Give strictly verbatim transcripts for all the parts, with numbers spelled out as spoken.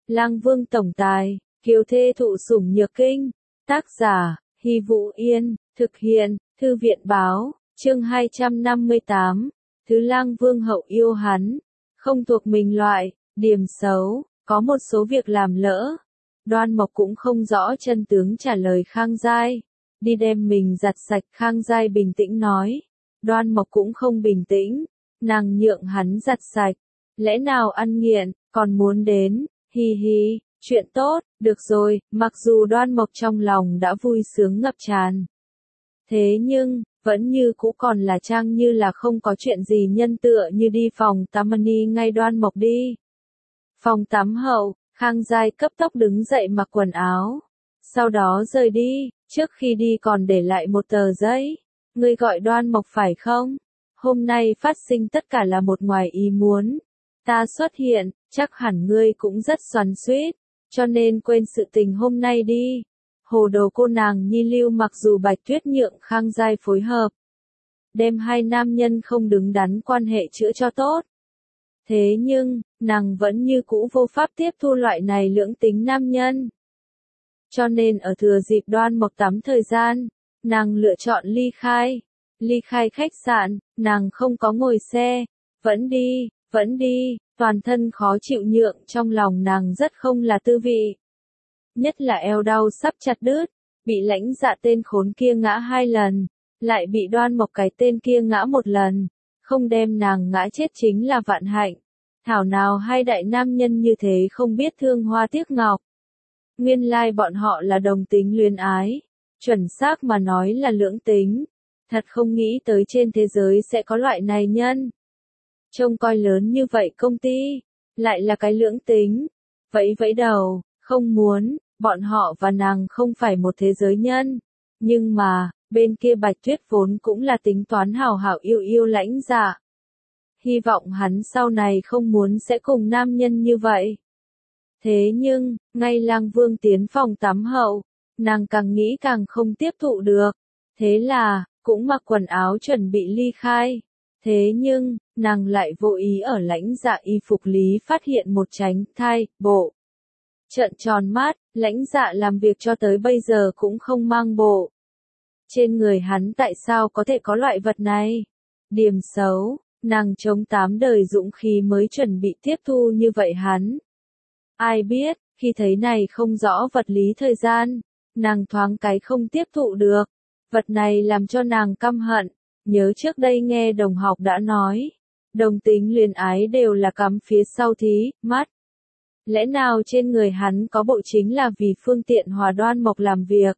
Lang Vương tổng tài, kiều thê thụ sủng nhược kinh. Tác giả, Hy Vũ Yên, thực hiện, Thư viện báo, chương hai trăm năm mươi tám. Thứ Lang Vương hậu yêu hắn, không thuộc mình loại, điểm xấu, có một số việc làm lỡ. Đoan Mộc cũng không rõ chân tướng trả lời Khang Giai. Đi đem mình giặt sạch. Khang Giai bình tĩnh nói. Đoan Mộc cũng không bình tĩnh, nàng nhượng hắn giặt sạch. Lẽ nào ăn nghiện, còn muốn đến, hi hi, chuyện tốt, được rồi, mặc dù Đoan Mộc trong lòng đã vui sướng ngập tràn. Thế nhưng, vẫn như cũ còn là trang như là không có chuyện gì nhân tựa như đi phòng tắm đi ngay Đoan Mộc đi. Phòng tắm hậu, Khang Giai cấp tốc đứng dậy mặc quần áo. Sau đó rời đi, trước khi đi còn để lại một tờ giấy. Ngươi gọi Đoan Mộc phải không? Hôm nay phát sinh tất cả là một ngoài ý muốn. Ta xuất hiện, chắc hẳn ngươi cũng rất xoắn xuýt, cho nên quên sự tình hôm nay đi. Hồ đồ cô nàng nhi lưu mặc dù Bạch Tuyết nhượng Khang Giai phối hợp, đem hai nam nhân không đứng đắn quan hệ chữa cho tốt. Thế nhưng, nàng vẫn như cũ vô pháp tiếp thu loại này lưỡng tính nam nhân. Cho nên ở thừa dịp Đoan Mộc tắm thời gian, nàng lựa chọn ly khai. Ly khai khách sạn, nàng không có ngồi xe, vẫn đi, vẫn đi, toàn thân khó chịu nhượng trong lòng nàng rất không là tư vị. Nhất là eo đau sắp chặt đứt, bị Lãnh Dạ tên khốn kia ngã hai lần, lại bị Đoan Mộc cái tên kia ngã một lần, không đem nàng ngã chết chính là vạn hạnh. Thảo nào hai đại nam nhân như thế không biết thương hoa tiếc ngọc. Nguyên lai bọn họ là đồng tính luyến ái, chuẩn xác mà nói là lưỡng tính. Thật không nghĩ tới trên thế giới sẽ có loại này nhân. Trông coi lớn như vậy công ty, lại là cái lưỡng tính. Vẫy vẫy đầu, không muốn, bọn họ và nàng không phải một thế giới nhân. Nhưng mà, bên kia Bạch Tuyết vốn cũng là tính toán hảo hảo yêu yêu Lãnh Dạ. Hy vọng hắn sau này không muốn sẽ cùng nam nhân như vậy. Thế nhưng, ngay Lang Vương tiến phòng tắm hậu, nàng càng nghĩ càng không tiếp thụ được. Thế là, cũng mặc quần áo chuẩn bị ly khai. Thế nhưng, nàng lại vô ý ở Lãnh Dạ y phục lý phát hiện một tránh thai, bộ. Trợn tròn mắt, Lãnh Dạ làm việc cho tới bây giờ cũng không mang bộ. Trên người hắn tại sao có thể có loại vật này? Điểm xấu, nàng chống tám đời dũng khí mới chuẩn bị tiếp thu như vậy hắn. Ai biết, khi thấy này không rõ vật lý thời gian, nàng thoáng cái không tiếp thụ được. Vật này làm cho nàng căm hận, nhớ trước đây nghe đồng học đã nói, đồng tính luyến ái đều là cắm phía sau thí, mắt. Lẽ nào trên người hắn có bộ chính là vì phương tiện hòa Đoan Mộc làm việc?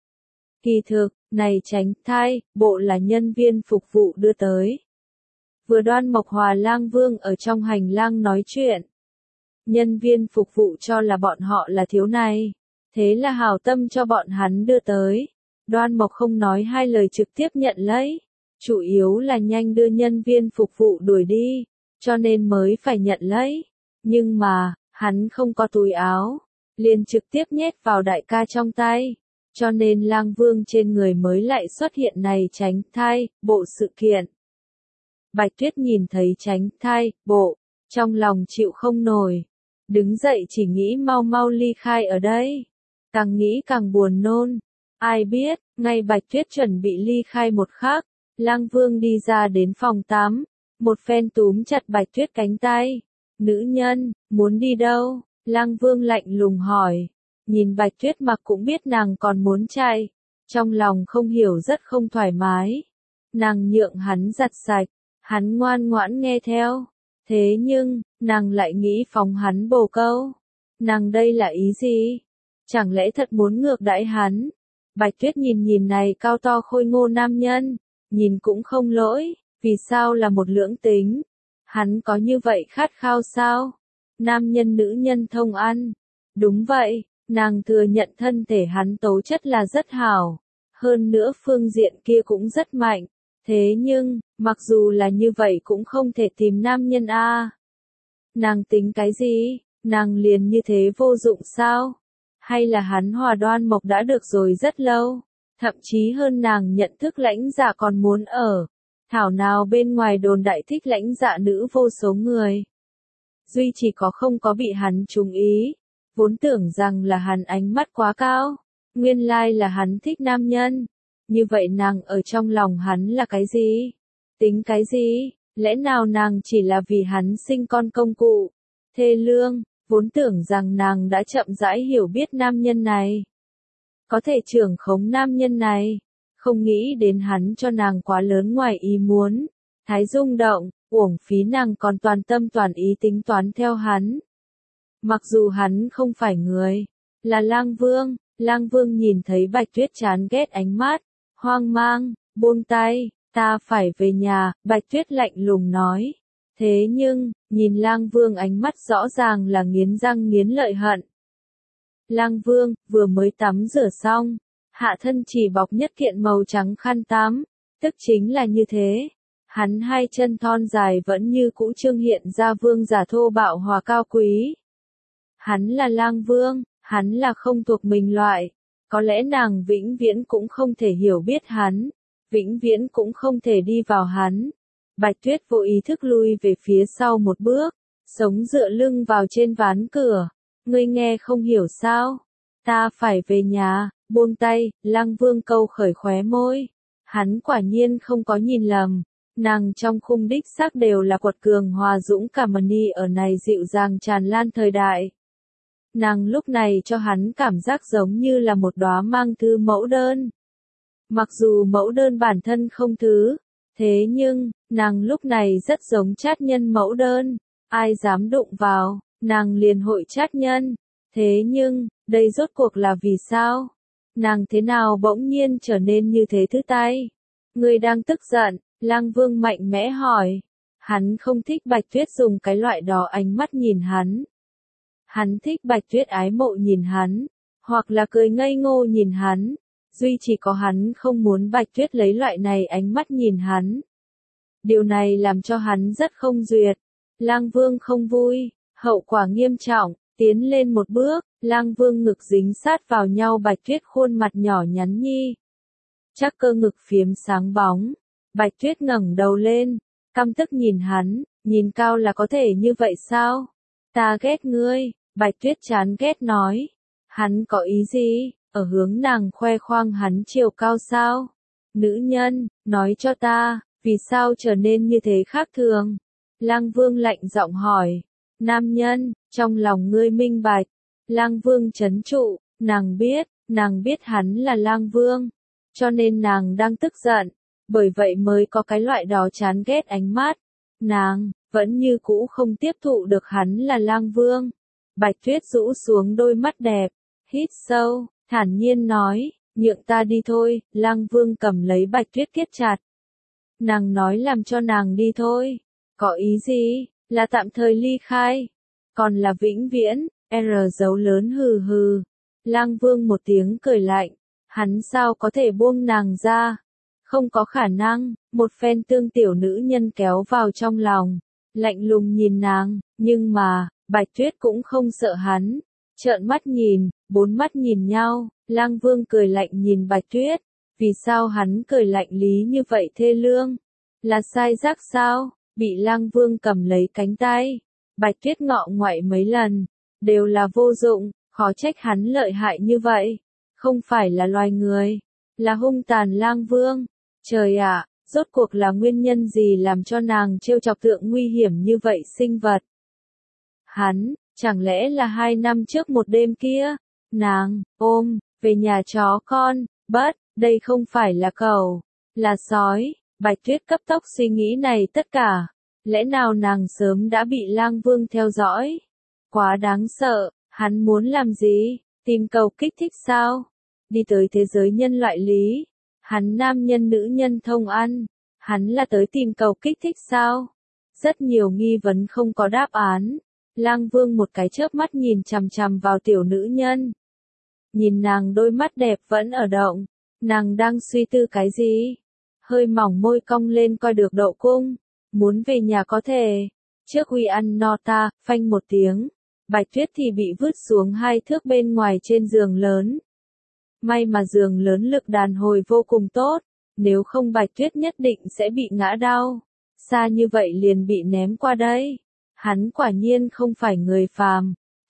Kỳ thực, này tránh thai, bộ là nhân viên phục vụ đưa tới. Vừa Đoan Mộc hòa Lang Vương ở trong hành lang nói chuyện. Nhân viên phục vụ cho là bọn họ là thiếu này, thế là hảo tâm cho bọn hắn đưa tới. Đoan Mộc không nói hai lời trực tiếp nhận lấy, chủ yếu là nhanh đưa nhân viên phục vụ đuổi đi, cho nên mới phải nhận lấy. Nhưng mà, hắn không có túi áo, liền trực tiếp nhét vào đại ca trong tay, cho nên Lang Vương trên người mới lại xuất hiện này tránh thai, bộ sự kiện. Bạch Tuyết nhìn thấy tránh thai, bộ, trong lòng chịu không nổi, đứng dậy chỉ nghĩ mau mau ly khai ở đây, càng nghĩ càng buồn nôn. Ai biết, ngay Bạch Tuyết chuẩn bị ly khai một khắc, Lang Vương đi ra đến phòng tắm, một phen túm chặt Bạch Tuyết cánh tay. Nữ nhân, muốn đi đâu? Lang Vương lạnh lùng hỏi. Nhìn Bạch Tuyết mặc cũng biết nàng còn muốn chạy, trong lòng không hiểu rất không thoải mái. Nàng nhượng hắn giặt sạch, hắn ngoan ngoãn nghe theo. Thế nhưng, nàng lại nghĩ phóng hắn bồ câu. Nàng đây là ý gì? Chẳng lẽ thật muốn ngược đãi hắn? Bạch Tuyết nhìn nhìn này cao to khôi ngô nam nhân, nhìn cũng không lỗi, vì sao là một lưỡng tính? Hắn có như vậy khát khao sao? Nam nhân nữ nhân thông ăn. Đúng vậy, nàng thừa nhận thân thể hắn tố chất là rất hảo, hơn nữa phương diện kia cũng rất mạnh. Thế nhưng, mặc dù là như vậy cũng không thể tìm nam nhân a. Nàng tính cái gì? Nàng liền như thế vô dụng sao? Hay là hắn hòa Đoan Mộc đã được rồi rất lâu, thậm chí hơn nàng nhận thức Lãnh Dạ còn muốn ở. Thảo nào bên ngoài đồn đại thích Lãnh Dạ nữ vô số người. Duy chỉ có không có bị hắn trúng ý. vốn tưởng rằng là hắn ánh mắt quá cao, nguyên lai là hắn thích nam nhân. Như vậy nàng ở trong lòng hắn là cái gì? Tính cái gì? Lẽ nào nàng chỉ là vì hắn sinh con công cụ? Thê lương, vốn tưởng rằng nàng đã chậm rãi hiểu biết nam nhân này. Có thể trưởng khống nam nhân này. Không nghĩ đến hắn cho nàng quá lớn ngoài ý muốn. Thái rung động, uổng phí nàng còn toàn tâm toàn ý tính toán theo hắn. Mặc dù hắn không phải người, là Lang Vương, Lang Vương nhìn thấy Bạch Tuyết chán ghét ánh mắt, hoang mang, buông tay, ta phải về nhà, Bạch Tuyết lạnh lùng nói. Thế nhưng, nhìn Lang Vương ánh mắt rõ ràng là nghiến răng nghiến lợi hận. Lang Vương, vừa mới tắm rửa xong, hạ thân chỉ bọc nhất kiện màu trắng khăn tắm, tức chính là như thế. Hắn hai chân thon dài vẫn như cũ trương hiện ra vương giả thô bạo hòa cao quý. Hắn là Lang Vương, hắn là không thuộc mình loại. Có lẽ nàng vĩnh viễn cũng không thể hiểu biết hắn, vĩnh viễn cũng không thể đi vào hắn. Bạch Tuyết vô ý thức lui về phía sau một bước, sống dựa lưng vào trên ván cửa. Ngươi nghe không hiểu sao? Ta phải về nhà, buông tay, Lang Vương câu khởi khóe môi. Hắn quả nhiên không có nhìn lầm. Nàng trong khung đích xác đều là quật cường hòa dũng cảm ni ở này dịu dàng tràn lan thời đại. Nàng lúc này cho hắn cảm giác giống như là một đóa mang thư mẫu đơn. Mặc dù mẫu đơn bản thân không thứ, thế nhưng, nàng lúc này rất giống trát nhân mẫu đơn. Ai dám đụng vào, nàng liền hội trát nhân. Thế nhưng, đây rốt cuộc là vì sao? Nàng thế nào bỗng nhiên trở nên như thế thứ tay? Ngươi đang tức giận, Lang Vương mạnh mẽ hỏi. Hắn không thích Bạch Tuyết dùng cái loại đó ánh mắt nhìn hắn. Hắn thích Bạch Tuyết ái mộ nhìn hắn, hoặc là cười ngây ngô nhìn hắn. Duy chỉ có hắn không muốn Bạch Tuyết lấy loại này ánh mắt nhìn hắn. Điều này làm cho hắn rất không duyệt. Lang Vương không vui, hậu quả nghiêm trọng, tiến lên một bước, Lang Vương ngực dính sát vào nhau Bạch Tuyết khuôn mặt nhỏ nhắn nhi. Chắc cơ ngực phiếm sáng bóng. Bạch Tuyết ngẩng đầu lên, căm tức nhìn hắn, nhìn cao là có thể như vậy sao? Ta ghét ngươi, Bạch Tuyết chán ghét nói. Hắn có ý gì, ở hướng nàng khoe khoang hắn chiều cao sao? Nữ nhân, nói cho ta, vì sao trở nên như thế khác thường? Lang Vương lạnh giọng hỏi. Nam nhân, trong lòng ngươi minh bạch. Lang Vương trấn trụ, nàng biết, nàng biết hắn là Lang Vương. Cho nên nàng đang tức giận. Bởi vậy mới có cái loại đó chán ghét ánh mắt. Nàng, vẫn như cũ không tiếp thụ được hắn là Lang Vương. Bạch Tuyết rũ xuống đôi mắt đẹp, hít sâu, thản nhiên nói, nhượng ta đi thôi, Lang Vương cầm lấy Bạch Tuyết kiết chặt. Nàng nói làm cho nàng đi thôi. Có ý gì, là tạm thời ly khai, còn là vĩnh viễn, R dấu lớn hừ hừ. Lang Vương một tiếng cười lạnh, hắn sao có thể buông nàng ra? Không có khả năng, một phen tương tiểu nữ nhân kéo vào trong lòng, lạnh lùng nhìn nàng, nhưng mà, Bạch Tuyết cũng không sợ hắn. Trợn mắt nhìn, bốn mắt nhìn nhau, Lang Vương cười lạnh nhìn Bạch Tuyết. Vì sao hắn cười lạnh lý như vậy thê lương? Là sai giác sao? Bị Lang Vương cầm lấy cánh tay. Bạch Tuyết ngọ ngoại mấy lần, đều là vô dụng, khó trách hắn lợi hại như vậy. Không phải là loài người, là hung tàn Lang Vương. Trời ạ, rốt cuộc là nguyên nhân gì làm cho nàng trêu chọc tượng nguy hiểm như vậy sinh vật? Hắn, chẳng lẽ là hai năm trước một đêm kia? Nàng, ôm, về nhà chó con, bất, đây không phải là cẩu, là sói. Bạch Tuyết cấp tốc suy nghĩ này tất cả. Lẽ nào nàng sớm đã bị Lang Vương theo dõi? Quá đáng sợ, hắn muốn làm gì? Tìm cầu kích thích sao? Đi tới thế giới nhân loại lý. Hắn nam nhân nữ nhân thông ăn. Hắn là tới tìm cầu kích thích sao? Rất nhiều nghi vấn không có đáp án. Lang Vương một cái chớp mắt nhìn chằm chằm vào tiểu nữ nhân. Nhìn nàng đôi mắt đẹp vẫn ở động. Nàng đang suy tư cái gì? Hơi mỏng môi cong lên coi được đậu cung. Muốn về nhà có thể. Trước huy ăn no ta, phanh một tiếng. Bạch Tuyết thì bị vứt xuống hai thước bên ngoài trên giường lớn. May mà giường lớn lực đàn hồi vô cùng tốt. Nếu không Bạch Tuyết nhất định sẽ bị ngã đau. Xa như vậy liền bị ném qua đây. Hắn quả nhiên không phải người phàm.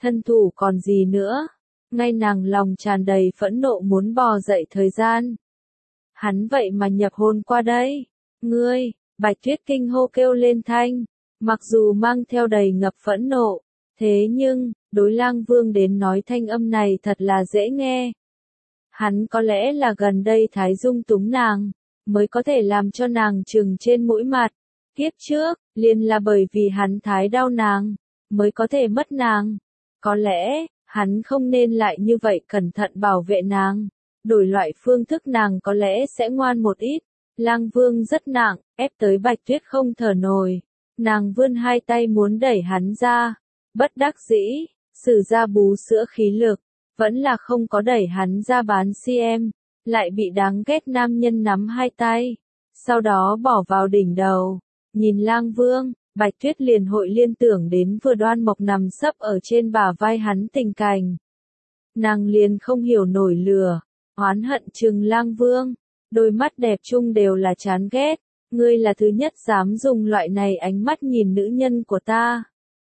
thân thủ còn gì nữa. Ngay nàng lòng tràn đầy phẫn nộ muốn bò dậy thời gian. Hắn vậy mà nhập hôn qua đây. Ngươi, Bạch Tuyết kinh hô kêu lên thanh, mặc dù mang theo đầy ngập phẫn nộ, thế nhưng, đối Lang Vương đến nói thanh âm này thật là dễ nghe. Hắn có lẽ là gần đây Thái Dung túng nàng, mới có thể làm cho nàng trừng trên mũi mặt. Kiếp trước, liền là bởi vì hắn thái đau nàng, mới có thể mất nàng. Có lẽ, hắn không nên lại như vậy cẩn thận bảo vệ nàng. Đổi loại phương thức nàng có lẽ sẽ ngoan một ít. Lang Vương rất nặng, ép tới Bạch Tuyết không thở nổi. Nàng vươn hai tay muốn đẩy hắn ra. Bất đắc dĩ, sử ra bú sữa khí lực, vẫn là không có đẩy hắn ra bán xem, lại bị đáng ghét nam nhân nắm hai tay, sau đó bỏ vào đỉnh đầu. Nhìn Lang Vương, Bạch Tuyết liền hội liên tưởng đến vừa Đoan Mộc nằm sấp ở trên bả vai hắn tình cảnh. Nàng liền không hiểu nổi lửa, oán hận trừng Lang Vương, đôi mắt đẹp chung đều là chán ghét, ngươi là thứ nhất dám dùng loại này ánh mắt nhìn nữ nhân của ta.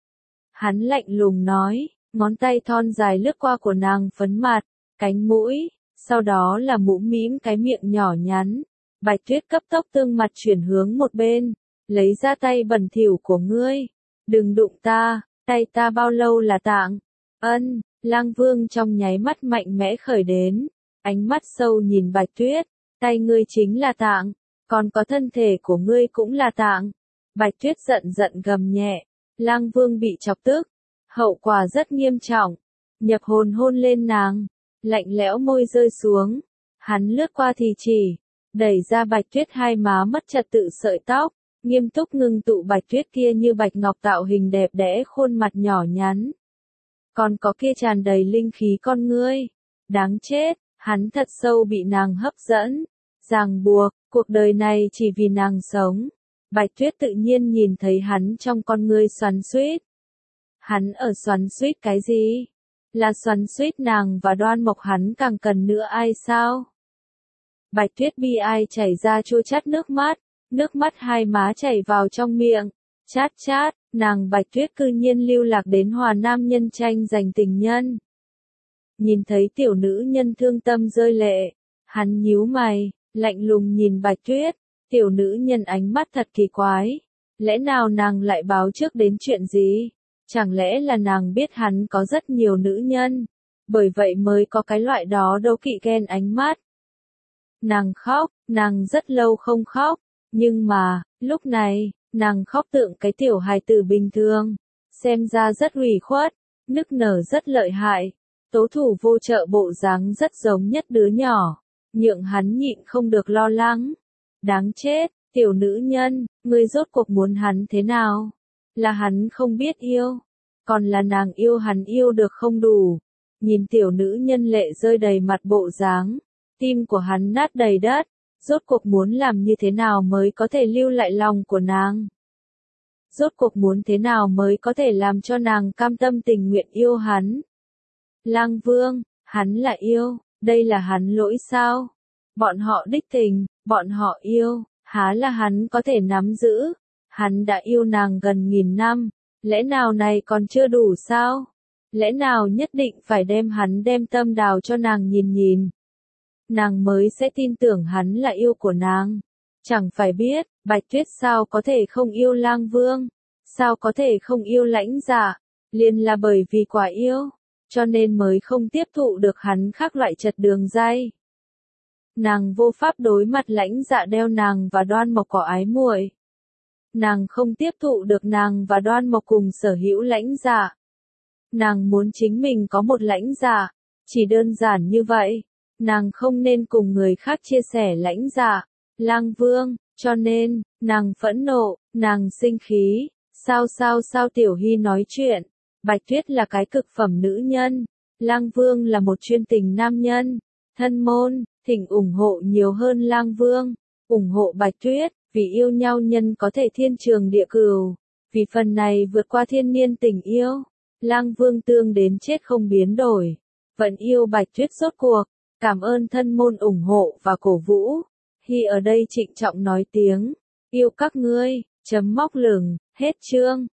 Hắn lạnh lùng nói, ngón tay thon dài lướt qua của nàng phấn mặt, cánh mũi, sau đó là mũm mĩm cái miệng nhỏ nhắn. Bạch Tuyết cấp tốc tương mặt chuyển hướng một bên, lấy ra tay bẩn thỉu của ngươi, đừng đụng ta, tay ta bao lâu là tạng. Ân, Lang Vương trong nháy mắt mạnh mẽ khởi đến, ánh mắt sâu nhìn Bạch Tuyết, tay ngươi chính là tạng, còn có thân thể của ngươi cũng là tạng. Bạch Tuyết giận giận gầm nhẹ, Lang Vương bị chọc tức, hậu quả rất nghiêm trọng, nhập hồn hôn lên nàng, lạnh lẽo môi rơi xuống, hắn lướt qua thì chỉ, đẩy ra Bạch Tuyết hai má mất trật tự sợi tóc, nghiêm túc ngưng tụ Bạch Tuyết kia như bạch ngọc tạo hình đẹp đẽ khuôn mặt nhỏ nhắn. Còn có kia tràn đầy linh khí con ngươi, đáng chết, hắn thật sâu bị nàng hấp dẫn, ràng buộc, cuộc đời này chỉ vì nàng sống. Bạch Tuyết tự nhiên nhìn thấy hắn trong con ngươi xoắn xuýt. Hắn ở xoắn xuýt cái gì? Là xoắn xuýt nàng và Đoan Mộc hắn càng cần nữa ai sao? Bạch Tuyết bi ai chảy ra chua chát nước mắt, nước mắt hai má chảy vào trong miệng, chát chát, nàng Bạch Tuyết cư nhiên lưu lạc đến hòa nam nhân tranh giành tình nhân. Nhìn thấy tiểu nữ nhân thương tâm rơi lệ, hắn nhíu mày, lạnh lùng nhìn Bạch Tuyết. Tiểu nữ nhân ánh mắt thật kỳ quái. Lẽ nào nàng lại báo trước đến chuyện gì? Chẳng lẽ là nàng biết hắn có rất nhiều nữ nhân, bởi vậy mới có cái loại đó đố kỵ ghen ánh mắt. Nàng khóc, nàng rất lâu không khóc, nhưng mà, lúc này, nàng khóc tượng cái tiểu hài tử bình thường, xem ra rất ủy khuất, nức nở rất lợi hại, tố thủ vô trợ bộ dáng rất giống nhất đứa nhỏ, nhượng hắn nhịn không được lo lắng. Đáng chết, tiểu nữ nhân, ngươi rốt cuộc muốn hắn thế nào? Là hắn không biết yêu, còn là nàng yêu hắn yêu được không đủ. Nhìn tiểu nữ nhân lệ rơi đầy mặt bộ dáng, tim của hắn nát đầy đất, rốt cuộc muốn làm như thế nào mới có thể lưu lại lòng của nàng? Rốt cuộc muốn thế nào mới có thể làm cho nàng cam tâm tình nguyện yêu hắn? Lang Vương, hắn là yêu, đây là hắn lỗi sao? Bọn họ đích tình, bọn họ yêu, há là hắn có thể nắm giữ. Hắn đã yêu nàng gần nghìn năm, lẽ nào này còn chưa đủ sao? Lẽ nào nhất định phải đem hắn đem tâm đào cho nàng nhìn nhìn? Nàng mới sẽ tin tưởng hắn là yêu của nàng. Chẳng phải biết, Bạch Tuyết sao có thể không yêu Lang Vương? Sao có thể không yêu Lãnh Dạ? Liền là bởi vì quả yêu, cho nên mới không tiếp thụ được hắn khác loại chật đường dây. Nàng vô pháp đối mặt Lãnh Dạ đeo nàng và Đoan Mộc có ái muội. Nàng không tiếp thụ được nàng và Đoan Mộc cùng sở hữu Lãnh Dạ. Nàng muốn chính mình có một Lãnh Dạ, chỉ đơn giản như vậy. Nàng không nên cùng người khác chia sẻ Lãnh Dạ, Lang Vương, cho nên, nàng phẫn nộ, nàng sinh khí. Sao sao sao Tiểu Hy nói chuyện, Bạch Tuyết là cái cực phẩm nữ nhân, Lang Vương là một chuyên tình nam nhân. Thân môn, thỉnh ủng hộ nhiều hơn Lang Vương, ủng hộ Bạch Tuyết, vì yêu nhau nhân có thể thiên trường địa cửu, vì phần này vượt qua thiên niên tình yêu. Lang Vương tương đến chết không biến đổi, vẫn yêu Bạch Tuyết rốt cuộc. Cảm ơn thân môn ủng hộ và cổ vũ. Hy ở đây trịnh trọng nói tiếng, yêu các ngươi, chấm móc lửng, hết chương.